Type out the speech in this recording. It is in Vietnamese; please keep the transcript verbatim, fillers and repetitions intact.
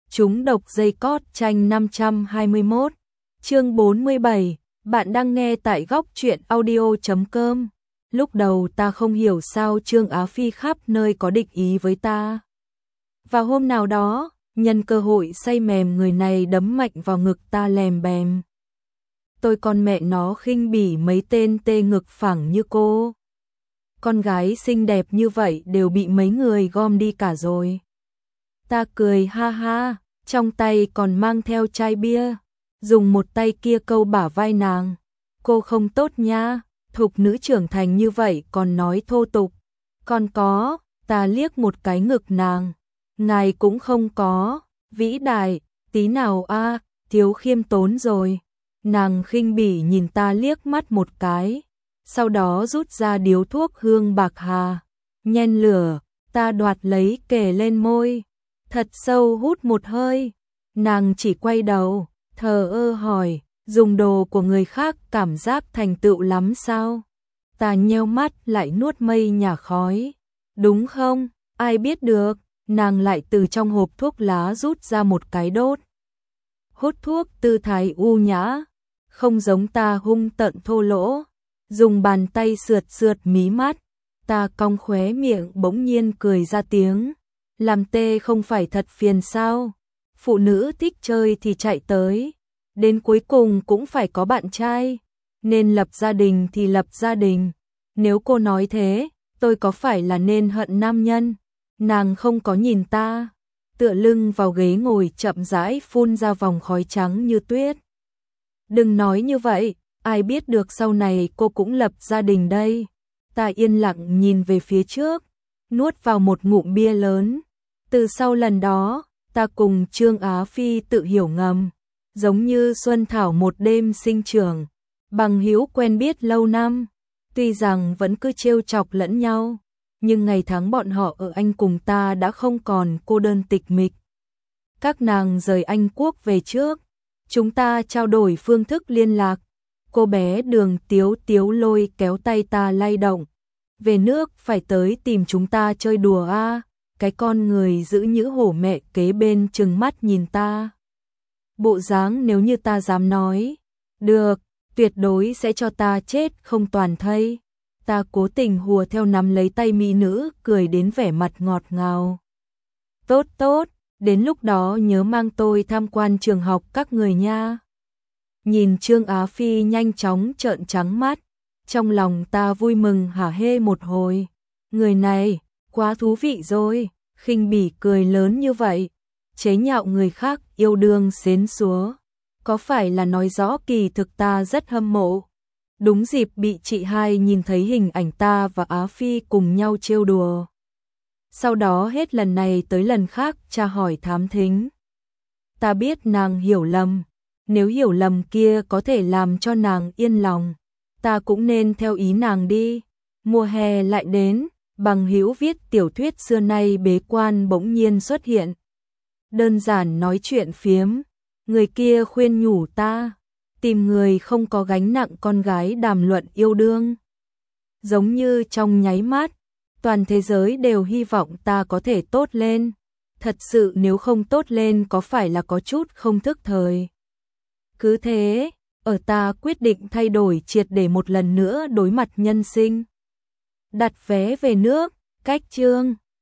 Chúng độc dây cót tranh năm trăm hai mươi mốt, chương bốn mươi bảy, bạn đang nghe tại góc truyện audio chấm com. Lúc đầu ta không hiểu sao Trương Á Phi khắp nơi có địch ý với ta. Và hôm nào đó, nhân cơ hội say mềm người này đấm mạnh vào ngực ta lèm bèm. Tôi con mẹ nó khinh bỉ mấy tên tê ngực phẳng như cô. Con gái xinh đẹp như vậy đều bị mấy người gom đi cả rồi. Ta cười ha ha, trong tay còn mang theo chai bia, dùng một tay kia câu bả vai nàng. Cô không tốt nha, thục nữ trưởng thành như vậy còn nói thô tục. Còn có, ta liếc một cái ngực nàng. Ngài cũng không có, vĩ đại, tí nào a, thiếu khiêm tốn rồi. Nàng khinh bỉ nhìn ta liếc mắt một cái, sau đó rút ra điếu thuốc hương bạc hà, nhen lửa, ta đoạt lấy kề lên môi, thật sâu hút một hơi. Nàng chỉ quay đầu, thờ ơ hỏi, dùng đồ của người khác cảm giác thành tựu lắm sao? Ta nheo mắt lại nuốt mây nhả khói. Đúng không? Ai biết được? Nàng lại từ trong hộp thuốc lá rút ra một cái đốt. Hút thuốc tư thái u nhã, không giống ta hung tợn thô lỗ, dùng bàn tay sượt sượt mí mắt. Ta cong khóe miệng bỗng nhiên cười ra tiếng. Làm tê không phải thật phiền sao? Phụ nữ thích chơi thì chạy tới, đến cuối cùng cũng phải có bạn trai, nên lập gia đình thì lập gia đình. Nếu cô nói thế, tôi có phải là nên hận nam nhân? Nàng không có nhìn ta, tựa lưng vào ghế ngồi chậm rãi phun ra vòng khói trắng như tuyết. Đừng nói như vậy, ai biết được sau này cô cũng lập gia đình đây. Ta yên lặng nhìn về phía trước, nuốt vào một ngụm bia lớn. Từ sau lần đó, ta cùng Trương Á Phi tự hiểu ngầm, giống như xuân thảo một đêm sinh trưởng, bằng hữu quen biết lâu năm. Tuy rằng vẫn cứ trêu chọc lẫn nhau, nhưng ngày tháng bọn họ ở Anh cùng ta đã không còn cô đơn tịch mịch. Các nàng rời Anh Quốc về trước, chúng ta trao đổi phương thức liên lạc. Cô bé Đường Tiếu Tiếu lôi kéo tay ta lay động. Về nước phải tới tìm chúng ta chơi đùa a. À. Cái con người giữ nhữ hổ mẹ kế bên trừng mắt nhìn ta. Bộ dáng nếu như ta dám nói, được, tuyệt đối sẽ cho ta chết không toàn thây. Ta cố tình hùa theo nắm lấy tay mỹ nữ, cười đến vẻ mặt ngọt ngào. Tốt tốt, đến lúc đó nhớ mang tôi tham quan trường học các người nha. Nhìn Trương Á Phi nhanh chóng trợn trắng mắt, trong lòng ta vui mừng hả hê một hồi. Người này, quá thú vị rồi, khinh bỉ cười lớn như vậy, chế nhạo người khác yêu đương xến xúa. Có phải là nói rõ kỳ thực ta rất hâm mộ? Đúng dịp bị chị hai nhìn thấy hình ảnh ta và Á Phi cùng nhau trêu đùa. Sau đó hết lần này tới lần khác tra hỏi thám thính. Ta biết nàng hiểu lầm, nếu hiểu lầm kia có thể làm cho nàng yên lòng, ta cũng nên theo ý nàng đi. Mùa hè lại đến, bằng hữu viết tiểu thuyết xưa nay bế quan bỗng nhiên xuất hiện. Đơn giản nói chuyện phiếm, người kia khuyên nhủ ta, tìm người không có gánh nặng con gái đàm luận yêu đương. Giống như trong nháy mắt, toàn thế giới đều hy vọng ta có thể tốt lên. Thật sự nếu không tốt lên có phải là có chút không thức thời. Cứ thế, ở ta quyết định thay đổi triệt để một lần nữa đối mặt nhân sinh. Đặt vé về nước, cách chương.